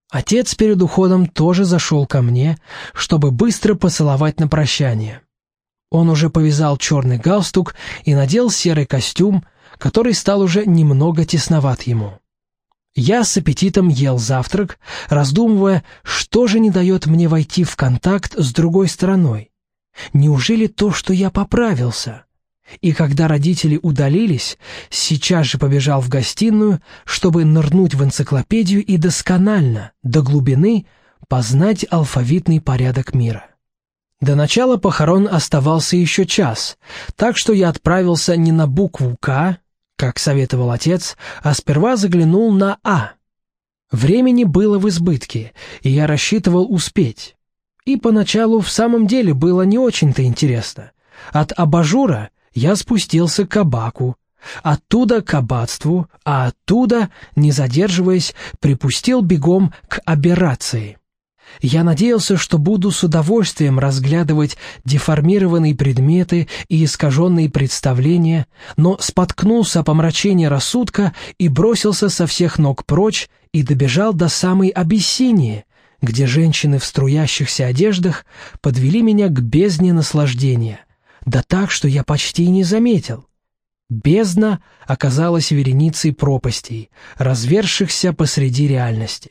Отец перед уходом тоже зашел ко мне, чтобы быстро поцеловать на прощание. Он уже повязал черный галстук и надел серый костюм, который стал уже немного тесноват ему. Я с аппетитом ел завтрак, раздумывая, что же не дает мне войти в контакт с другой стороной. Неужели то, что я поправился? И когда родители удалились, сейчас же побежал в гостиную, чтобы нырнуть в энциклопедию и досконально, до глубины, познать алфавитный порядок мира. До начала похорон оставался еще час, так что я отправился не на букву «К», как советовал отец, а сперва заглянул на «А». Времени было в избытке, и я рассчитывал успеть. И поначалу в самом деле было не очень-то интересно. От абажура я спустился к кабаку, оттуда к аббатству, а оттуда, не задерживаясь, припустил бегом к аберрации. Я надеялся, что буду с удовольствием разглядывать деформированные предметы и искаженные представления, но споткнулся о помрачении рассудка и бросился со всех ног прочь и добежал до самой Абиссинии, где женщины в струящихся одеждах подвели меня к бездне наслаждения, да так, что я почти и не заметил. Бездна оказалась вереницей пропастей, разверзшихся посреди реальности.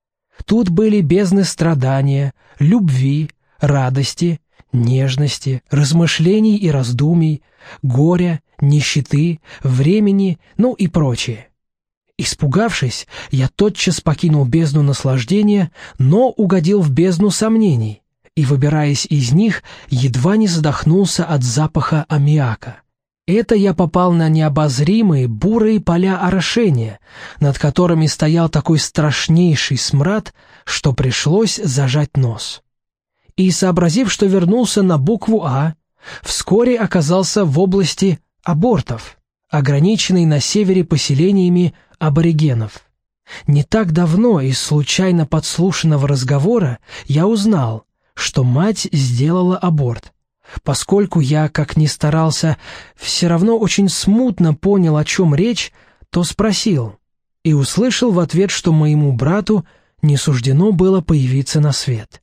Тут были бездны страдания, любви, радости, нежности, размышлений и раздумий, горя, нищеты, времени, ну и прочее. Испугавшись, я тотчас покинул бездну наслаждения, но угодил в бездну сомнений, и, выбираясь из них, едва не задохнулся от запаха аммиака. Это я попал на необозримые бурые поля орошения, над которыми стоял такой страшнейший смрад, что пришлось зажать нос. И, сообразив, что вернулся на букву «А», вскоре оказался в области абортов, ограниченной на севере поселениями аборигенов. Не так давно из случайно подслушанного разговора я узнал, что мать сделала аборт. Поскольку я, как ни старался, все равно очень смутно понял, о чем речь, то спросил и услышал в ответ, что моему брату не суждено было появиться на свет.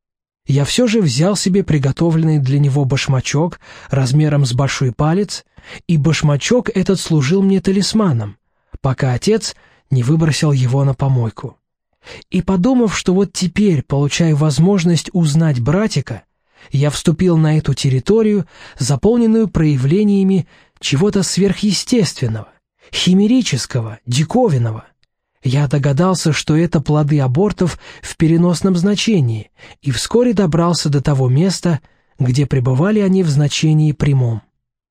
Я все же взял себе приготовленный для него башмачок размером с большой палец, и башмачок этот служил мне талисманом, пока отец не выбросил его на помойку. И подумав, что вот теперь получаю возможность узнать братика, я вступил на эту территорию, заполненную проявлениями чего-то сверхъестественного, химерического, диковинного. Я догадался, что это плоды абортов в переносном значении, и вскоре добрался до того места, где пребывали они в значении прямом.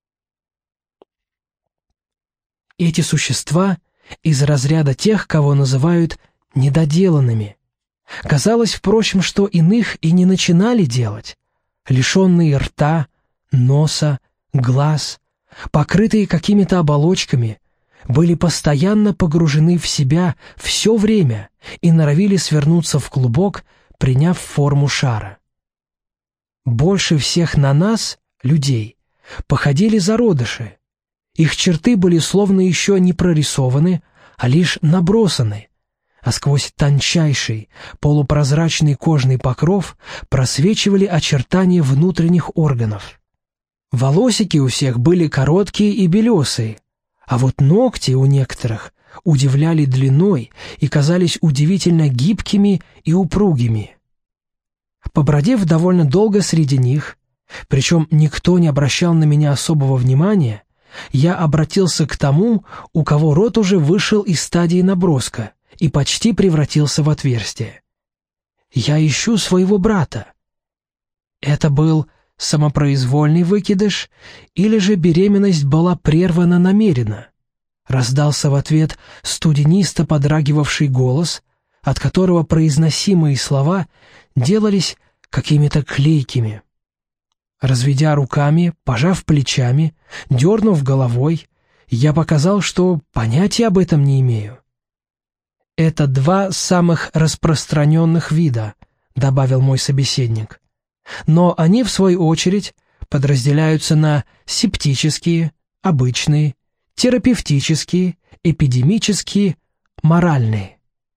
Эти существа из разряда тех, кого называют недоделанными. Казалось, впрочем, что иных и не начинали делать. Лишенные рта, носа, глаз, покрытые какими-то оболочками, были постоянно погружены в себя все время и норовили свернуться в клубок, приняв форму шара. Больше всех на нас, людей, походили зародыши. Их черты были словно еще не прорисованы, а лишь набросаны, а сквозь тончайший, полупрозрачный кожный покров просвечивали очертания внутренних органов. Волосики у всех были короткие и белесые, а вот ногти у некоторых удивляли длиной и казались удивительно гибкими и упругими. Побродив довольно долго среди них, причем никто не обращал на меня особого внимания, я обратился к тому, у кого рот уже вышел из стадии наброска и почти превратился в отверстие. Я ищу своего брата. Это был самопроизвольный выкидыш, или же беременность была прервана намеренно? Раздался в ответ студенисто подрагивавший голос, от которого произносимые слова делались какими-то клейкими. Разведя руками, пожав плечами, дернув головой, я показал, что понятия об этом не имею. «Это два самых распространенных вида», — добавил мой собеседник. «Но они, в свою очередь, подразделяются на септические, обычные, терапевтические, эпидемические, моральные.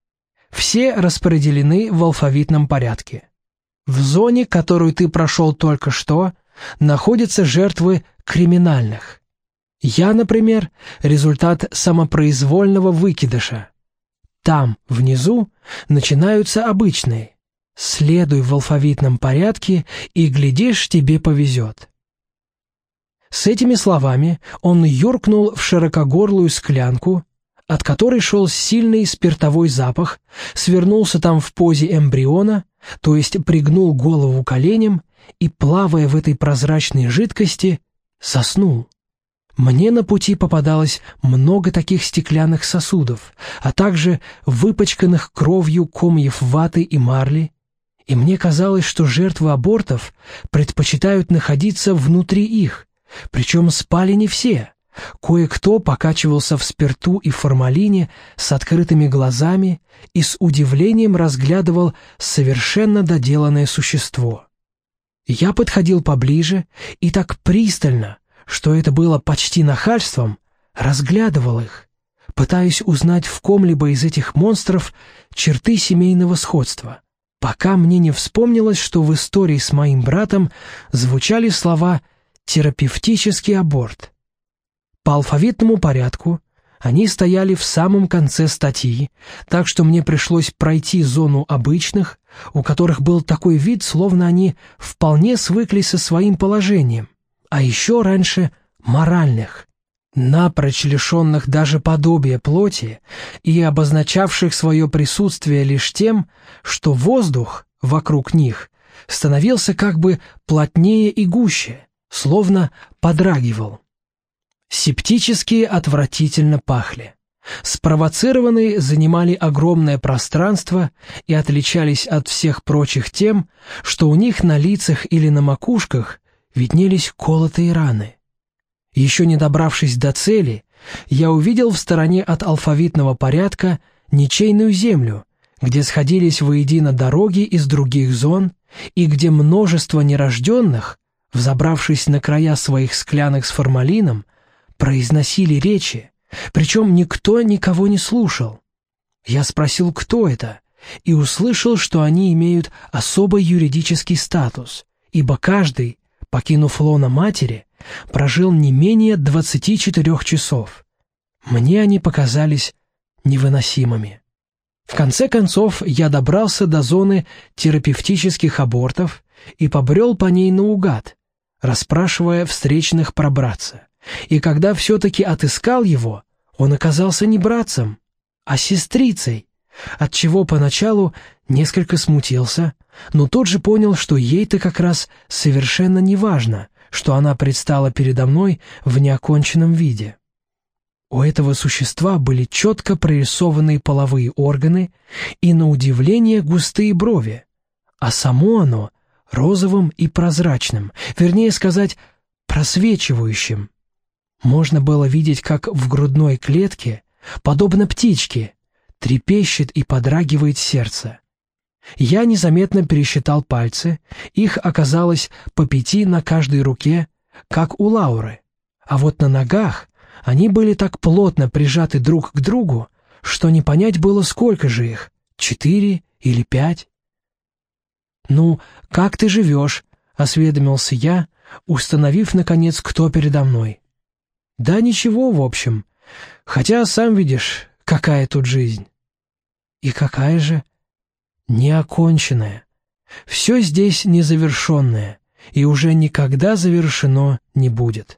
Все распределены в алфавитном порядке. В зоне, которую ты прошел только что, находятся жертвы криминальных. Я, например, результат самопроизвольного выкидыша. Там, внизу, начинаются обычные. Следуй в алфавитном порядке, и, глядишь, тебе повезет. С этими словами он юркнул в широкогорлую склянку, от которой шел сильный спиртовой запах, свернулся там в позе эмбриона, то есть пригнул голову коленям и, плавая в этой прозрачной жидкости, заснул. Мне на пути попадалось много таких стеклянных сосудов, а также выпачканных кровью комьев ваты и марли, и мне казалось, что жертвы абортов предпочитают находиться внутри их, причем спали не все. Кое-кто покачивался в спирту и формалине с открытыми глазами и с удивлением разглядывал совершенно доделанное существо. Я подходил поближе и так пристально, что это было почти нахальством, разглядывал их, пытаясь узнать в ком-либо из этих монстров черты семейного сходства, пока мне не вспомнилось, что в истории с моим братом звучали слова «терапевтический аборт». По алфавитному порядку они стояли в самом конце статьи, так что мне пришлось пройти зону обычных, у которых был такой вид, словно они вполне свыклись со своим положением, а еще раньше моральных, напрочь лишенных даже подобия плоти и обозначавших свое присутствие лишь тем, что воздух вокруг них становился как бы плотнее и гуще, словно подрагивал. Септические отвратительно пахли. Спровоцированные занимали огромное пространство и отличались от всех прочих тем, что у них на лицах или на макушках виднелись колотые раны. Еще не добравшись до цели, я увидел в стороне от алфавитного порядка ничейную землю, где сходились воедино дороги из других зон и где множество нерожденных, взобравшись на края своих склянок с формалином, произносили речи, причем никто никого не слушал. Я спросил, кто это, и услышал, что они имеют особый юридический статус, ибо каждый, покинув лоно матери, прожил не менее 24 часов. Мне они показались невыносимыми. В конце концов, я добрался до зоны терапевтических абортов и побрел по ней наугад, расспрашивая встречных пробраться. И когда все-таки отыскал его, он оказался не братцем, а сестрицей, отчего поначалу несколько смутился, но тут же понял, что ей-то как раз совершенно не важно, что она предстала передо мной в неоконченном виде. У этого существа были четко прорисованные половые органы и, на удивление, густые брови, а само оно розовым и прозрачным, вернее сказать, просвечивающим. Можно было видеть, как в грудной клетке, подобно птичке, трепещет и подрагивает сердце. Я незаметно пересчитал пальцы, их оказалось по 5 на каждой руке, как у Лауры, а вот на ногах они были так плотно прижаты друг к другу, что не понять было, сколько же их, 4 или 5. «Ну, как ты живешь?» — осведомился я, установив, наконец, кто передо мной. «Да ничего, в общем. Хотя, сам видишь, какая тут жизнь». «И какая же?» «Неоконченная. Все здесь незавершенное, и уже никогда завершено не будет».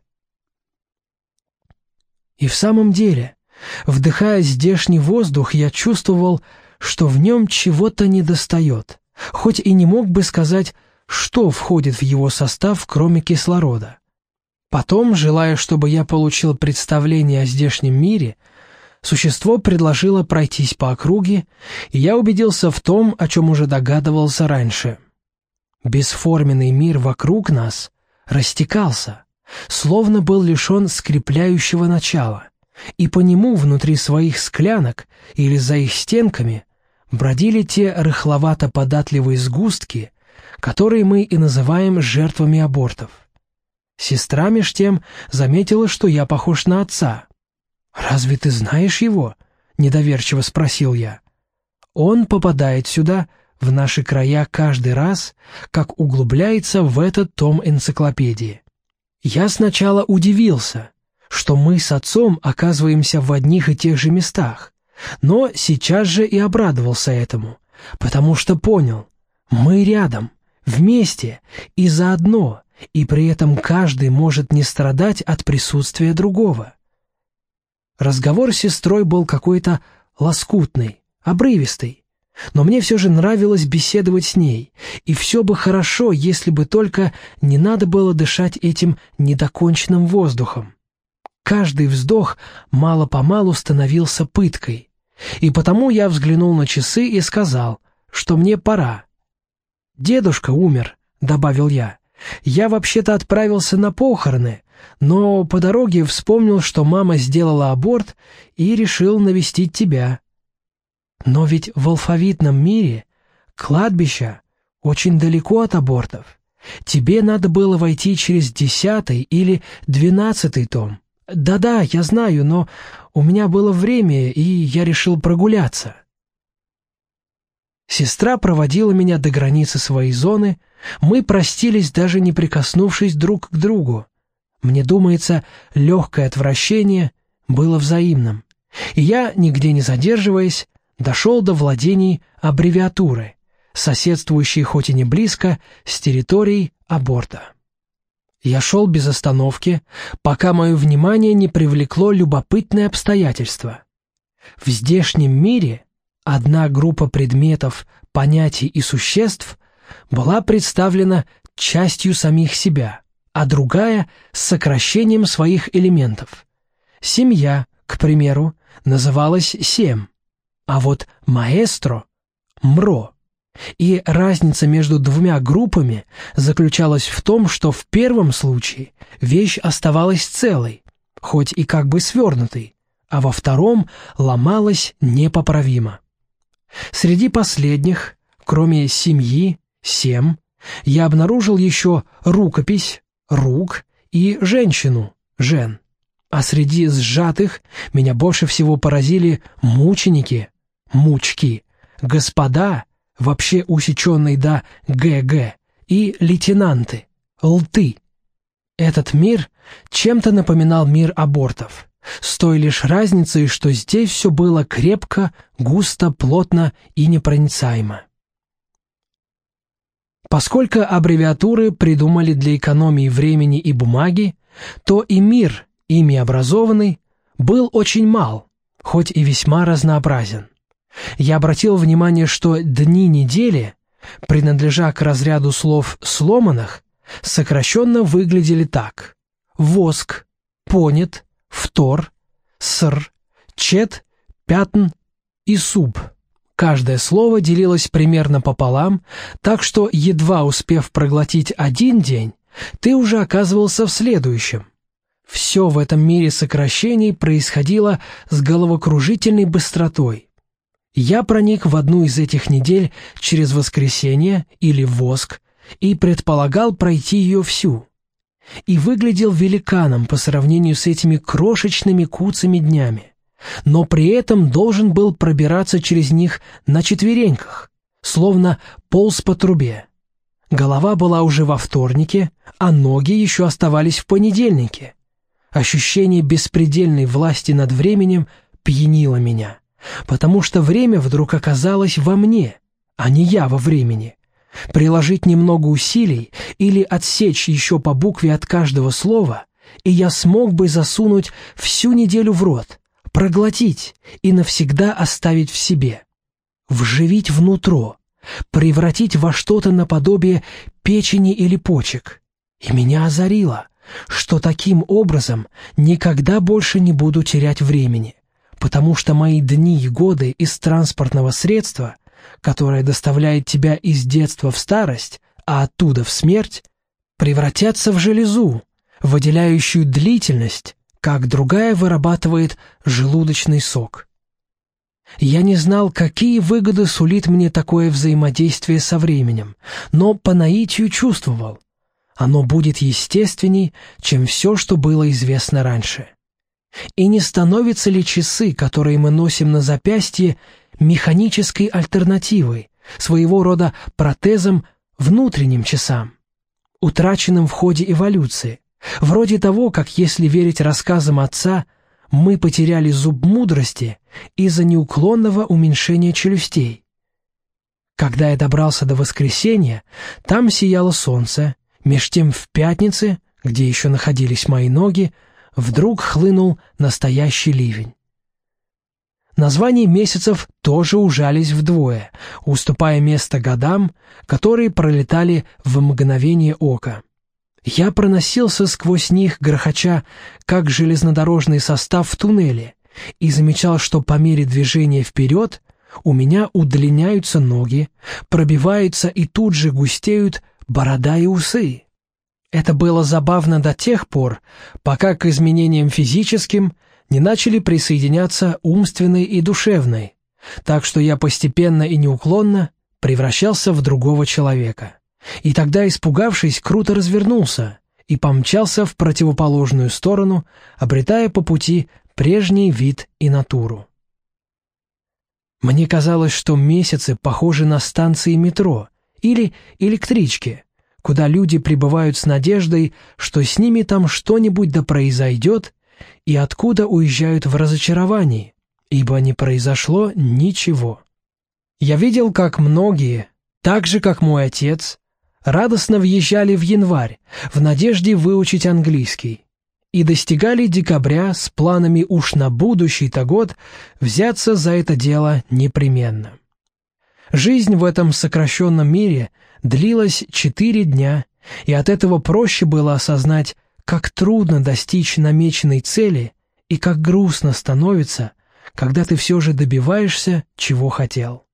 И в самом деле, вдыхая здешний воздух, я чувствовал, что в нем чего-то недостает, хоть и не мог бы сказать, что входит в его состав, кроме кислорода. Потом, желая, чтобы я получил представление о здешнем мире, существо предложило пройтись по округе, и я убедился в том, о чем уже догадывался раньше. Бесформенный мир вокруг нас растекался, словно был лишен скрепляющего начала, и по нему внутри своих склянок или за их стенками бродили те рыхловато-податливые сгустки, которые мы и называем жертвами абортов. Сестра меж тем заметила, что я похож на отца. «Разве ты знаешь его?» — недоверчиво спросил я. Он попадает сюда, в наши края, каждый раз, как углубляется в этот том энциклопедии. Я сначала удивился, что мы с отцом оказываемся в одних и тех же местах, но сейчас же и обрадовался этому, потому что понял, мы рядом, вместе и заодно, и при этом каждый может не страдать от присутствия другого. Разговор с сестрой был какой-то лоскутный, обрывистый, но мне все же нравилось беседовать с ней, и все бы хорошо, если бы только не надо было дышать этим недоконченным воздухом. Каждый вздох мало-помалу становился пыткой, и потому я взглянул на часы и сказал, что мне пора. «Дедушка умер», — добавил я. «Я вообще-то отправился на похороны, но по дороге вспомнил, что мама сделала аборт и решил навестить тебя». «Но ведь в алфавитном мире кладбище очень далеко от абортов. Тебе надо было войти через 10-й или 12-й том». «Да-да, я знаю, но у меня было время, и я решил прогуляться». Сестра проводила меня до границы своей зоны, мы простились, даже не прикоснувшись друг к другу. Мне думается, легкое отвращение было взаимным, и я, нигде не задерживаясь, дошел до владений аббревиатуры, соседствующей хоть и не близко с территорией аборта. Я шел без остановки, пока мое внимание не привлекло любопытное обстоятельство. В здешнем мире одна группа предметов, понятий и существ была представлена частью самих себя, а другая — с сокращением своих элементов. Семья, к примеру, называлась Сем, а вот маэстро — Мро. И разница между двумя группами заключалась в том, что в первом случае вещь оставалась целой, хоть и как бы свернутой, а во втором ломалась непоправимо. Среди последних, кроме семьи, Сем, я обнаружил еще рукопись, рук и женщину, Жен. А среди сжатых меня больше всего поразили мученики, мучки, господа, вообще усеченный до ГГ, и лейтенанты, лты. Этот мир чем-то напоминал мир абортов, с той лишь разницей, что здесь все было крепко, густо, плотно и непроницаемо. Поскольку аббревиатуры придумали для экономии времени и бумаги, то и мир, ими образованный, был очень мал, хоть и весьма разнообразен. Я обратил внимание, что дни недели, принадлежа к разряду слов сломанных, сокращенно выглядели так: воск, понят, втор, ср, чет, пятн и суб. Каждое слово делилось примерно пополам, так что, едва успев проглотить один день, ты уже оказывался в следующем. Все в этом мире сокращений происходило с головокружительной быстротой. Я проник в одну из этих недель через воскресенье или воск и предполагал пройти ее всю. И выглядел великаном по сравнению с этими крошечными куцами днями, но при этом должен был пробираться через них на четвереньках, словно полз по трубе. Голова была уже во вторнике, а ноги еще оставались в понедельнике. Ощущение беспредельной власти над временем пьянило меня, потому что время вдруг оказалось во мне, а не я во времени. Приложить немного усилий или отсечь еще по букве от каждого слова, и я смог бы засунуть всю неделю в рот, проглотить и навсегда оставить в себе, вживить внутрь, превратить во что-то наподобие печени или почек. И меня озарило, что таким образом никогда больше не буду терять времени, потому что мои дни и годы из транспортного средства, которое доставляет тебя из детства в старость, а оттуда в смерть, превратятся в железу, выделяющую длительность, как другая вырабатывает желудочный сок. Я не знал, какие выгоды сулит мне такое взаимодействие со временем, но по наитию чувствовал. Оно будет естественней, чем все, что было известно раньше. И не становятся ли часы, которые мы носим на запястье, механической альтернативой, своего рода протезом внутренним часам, утраченным в ходе эволюции, вроде того, как, если верить рассказам отца, мы потеряли зуб мудрости из-за неуклонного уменьшения челюстей. Когда я добрался до воскресенья, там сияло солнце, меж тем в пятнице, где еще находились мои ноги, вдруг хлынул настоящий ливень. Названия месяцев тоже ужались вдвое, уступая место годам, которые пролетали в мгновение ока. Я проносился сквозь них, грохоча, как железнодорожный состав в туннеле, и замечал, что по мере движения вперед у меня удлиняются ноги, пробиваются и тут же густеют борода и усы. Это было забавно до тех пор, пока к изменениям физическим не начали присоединяться умственной и душевной, так что я постепенно и неуклонно превращался в другого человека. И тогда, испугавшись, круто развернулся и помчался в противоположную сторону, обретая по пути прежний вид и натуру. Мне казалось, что месяцы похожи на станции метро или электрички, куда люди прибывают с надеждой, что с ними там что-нибудь да произойдет, и откуда уезжают в разочаровании, ибо не произошло ничего. Я видел, как многие, так же, как мой отец, радостно въезжали в январь в надежде выучить английский и достигали декабря с планами уж на будущий-то год взяться за это дело непременно. Жизнь в этом сокращенном мире длилась 4 дня, и от этого проще было осознать, как трудно достичь намеченной цели и как грустно становится, когда ты все же добиваешься, чего хотел.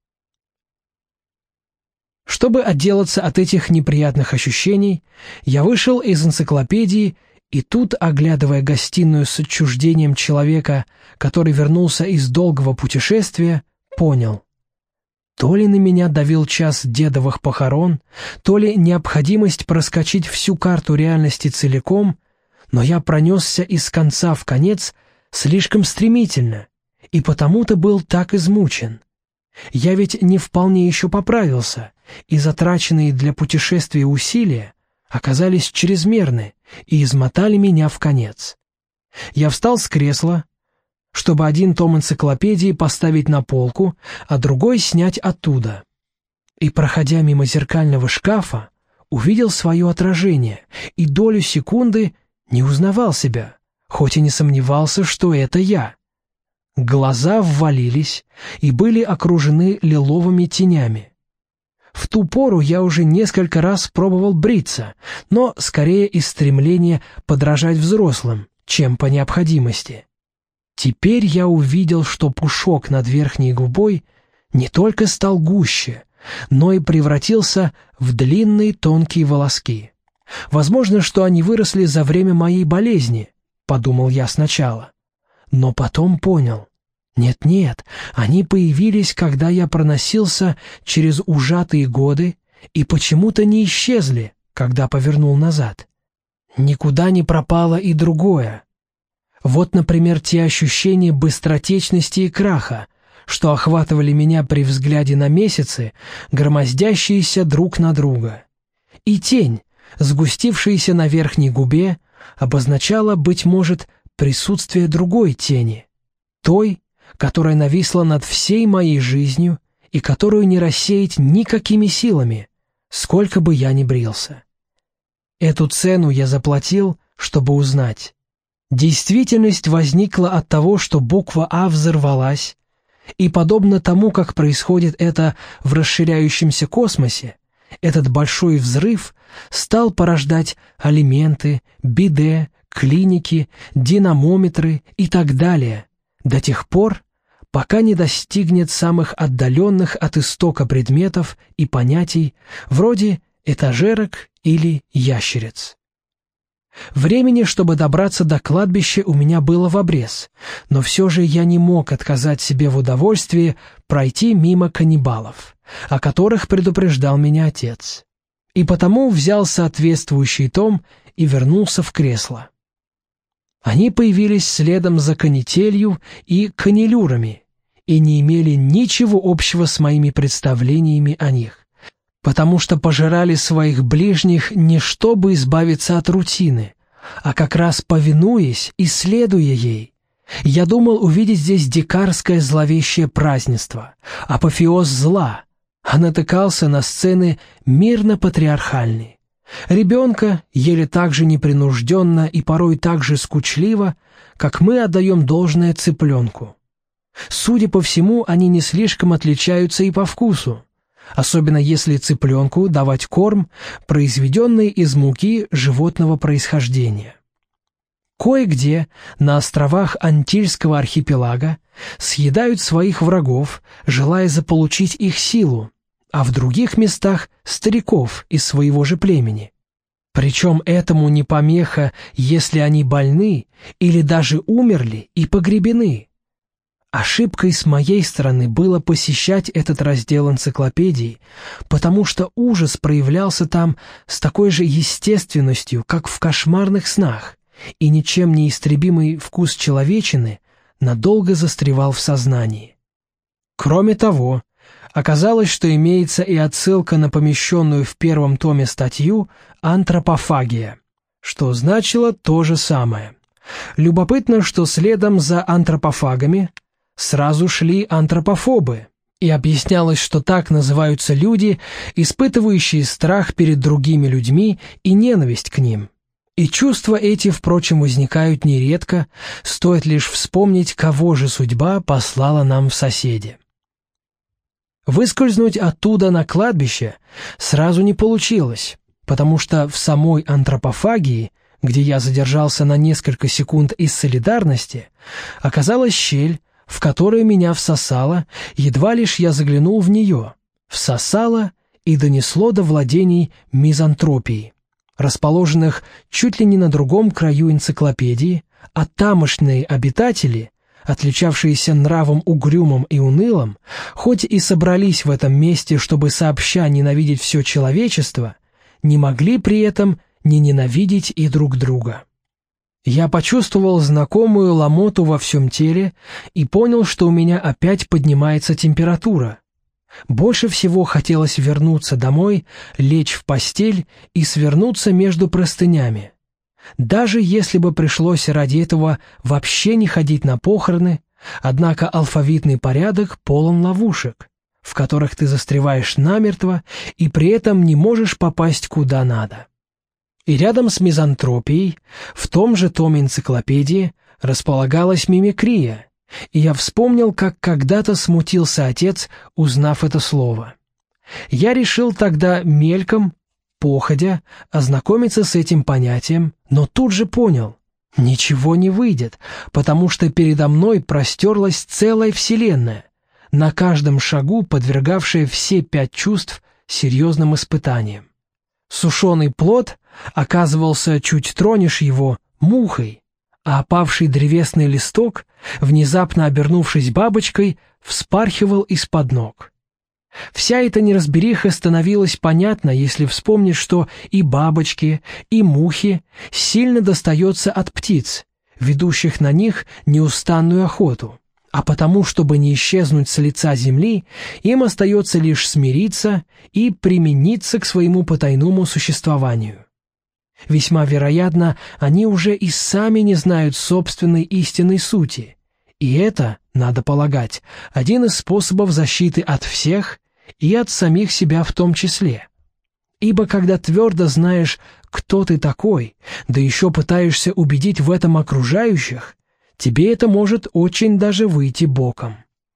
Чтобы отделаться от этих неприятных ощущений, я вышел из энциклопедии и тут, оглядывая гостиную с отчуждением человека, который вернулся из долгого путешествия, понял: то ли на меня давил час дедовых похорон, то ли необходимость проскочить всю карту реальности целиком, но я пронесся из конца в конец слишком стремительно, и потому-то был так измучен. Я ведь не вполне еще поправился, и затраченные для путешествия усилия оказались чрезмерны и измотали меня в конец. Я встал с кресла, чтобы один том энциклопедии поставить на полку, а другой снять оттуда. И, проходя мимо зеркального шкафа, увидел свое отражение и долю секунды не узнавал себя, хоть и не сомневался, что это я. Глаза ввалились и были окружены лиловыми тенями. В ту пору я уже несколько раз пробовал бриться, но скорее из стремления подражать взрослым, чем по необходимости. Теперь я увидел, что пушок над верхней губой не только стал гуще, но и превратился в длинные тонкие волоски. Возможно, что они выросли за время моей болезни, подумал я сначала, но потом понял. Нет, они появились, когда я проносился через ужатые годы и почему-то не исчезли, когда повернул назад. Никуда не пропало и другое. Вот, например, те ощущения быстротечности и краха, что охватывали меня при взгляде на месяцы, громоздящиеся друг на друга. И тень, сгустившаяся на верхней губе, обозначала, быть может, присутствие другой тени, той, которая нависла над всей моей жизнью и которую не рассеять никакими силами, сколько бы я ни брился. Эту цену я заплатил, чтобы узнать. Действительность возникла от того, что буква «А» взорвалась, и, подобно тому, как происходит это в расширяющемся космосе, этот большой взрыв стал порождать алименты, биде, клиники, динамометры и так далее, до тех пор, пока не достигнет самых отдаленных от истока предметов и понятий, вроде этажерок или ящериц. Времени, чтобы добраться до кладбища, у меня было в обрез, но все же я не мог отказать себе в удовольствии пройти мимо каннибалов, о которых предупреждал меня отец, и потому взял соответствующий том и вернулся в кресло. Они появились следом за канителью и канилюрами, и не имели ничего общего с моими представлениями о них, потому что пожирали своих ближних не чтобы избавиться от рутины, а как раз повинуясь и следуя ей. Я думал увидеть здесь дикарское зловещее празднество, апофеоз зла, а натыкался на сцены мирно-патриархальные. Ребенка ели так же непринужденно и порой так же скучливо, как мы отдаем должное цыпленку. Судя по всему, они не слишком отличаются и по вкусу, особенно если цыпленку давать корм, произведенный из муки животного происхождения. Кое-где на островах Антильского архипелага съедают своих врагов, желая заполучить их силу, а в других местах – стариков из своего же племени. Причем этому не помеха, если они больны или даже умерли и погребены. Ошибкой с моей стороны было посещать этот раздел энциклопедии, потому что ужас проявлялся там с такой же естественностью, как в кошмарных снах, и ничем не истребимый вкус человечины надолго застревал в сознании. Кроме того, оказалось, что имеется и отсылка на помещенную в первом томе статью «Антропофагия», что значило то же самое. Любопытно, что следом за антропофагами сразу шли антропофобы, и объяснялось, что так называются люди, испытывающие страх перед другими людьми и ненависть к ним. И чувства эти, впрочем, возникают нередко, стоит лишь вспомнить, кого же судьба послала нам в соседи. Выскользнуть оттуда на кладбище сразу не получилось, потому что в самой антропофагии, где я задержался на несколько секунд из солидарности, оказалась щель, в которой меня всосало, едва лишь я заглянул в нее, всосало и донесло до владений мизантропии, расположенных чуть ли не на другом краю энциклопедии, а тамошние обитатели, отличавшиеся нравом угрюмым и унылым, хоть и собрались в этом месте, чтобы сообща ненавидеть все человечество, не могли при этом не ненавидеть и друг друга. Я почувствовал знакомую ломоту во всем теле и понял, что у меня опять поднимается температура. Больше всего хотелось вернуться домой, лечь в постель и свернуться между простынями. Даже если бы пришлось ради этого вообще не ходить на похороны, однако алфавитный порядок полон ловушек, в которых ты застреваешь намертво и при этом не можешь попасть куда надо. И рядом с мизантропией, в том же томе энциклопедии, располагалась мимикрия, и я вспомнил, как когда-то смутился отец, узнав это слово. Я решил тогда мельком, походя, ознакомиться с этим понятием, но тут же понял — ничего не выйдет, потому что передо мной простерлась целая вселенная, на каждом шагу подвергавшая все 5 чувств серьезным испытаниям. Сушеный плод оказывался, чуть тронешь его, мухой, а опавший древесный листок, внезапно обернувшись бабочкой, вспархивал из-под ног. Вся эта неразбериха становилась понятна, если вспомнить, что и бабочки, и мухи сильно достается от птиц, ведущих на них неустанную охоту, а потому, чтобы не исчезнуть с лица земли, им остается лишь смириться и примениться к своему потайному существованию. Весьма вероятно, они уже и сами не знают собственной истинной сути, и это, надо полагать, один из способов защиты от всех и от самих себя в том числе. Ибо когда твердо знаешь, кто ты такой, да еще пытаешься убедить в этом окружающих, тебе это может очень даже выйти боком.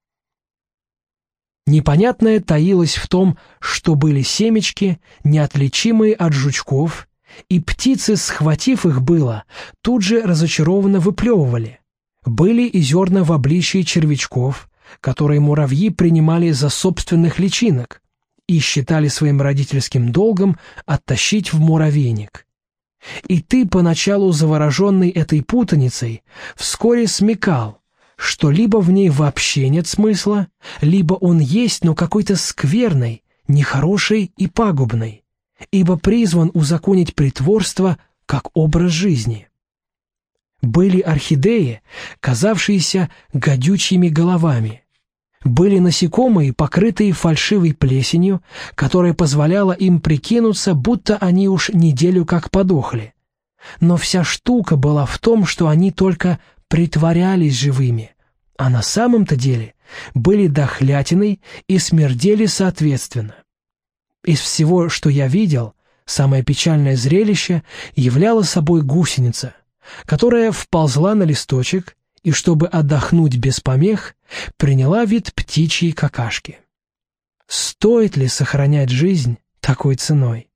Непонятное таилось в том, что были семечки, неотличимые от жучков, и птицы, схватив их было, тут же разочарованно выплевывали. Были и зерна в обличии червячков, которые муравьи принимали за собственных личинок и считали своим родительским долгом оттащить в муравейник. И ты, поначалу завороженный этой путаницей, вскоре смекал, что либо в ней вообще нет смысла, либо он есть, но какой-то скверный, нехороший и пагубный, ибо призван узаконить притворство как образ жизни. Были орхидеи, казавшиеся гадючими головами, Были насекомые, покрытые фальшивой плесенью, которая позволяла им прикинуться, будто они уж неделю как подохли. Но вся штука была в том, что они только притворялись живыми, а на самом-то деле были дохлятиной и смердели соответственно. Из всего, что я видел, самое печальное зрелище являло собой гусеница, которая вползла на листочек и, чтобы отдохнуть без помех, приняла вид птичьей какашки. Стоит ли сохранять жизнь такой ценой?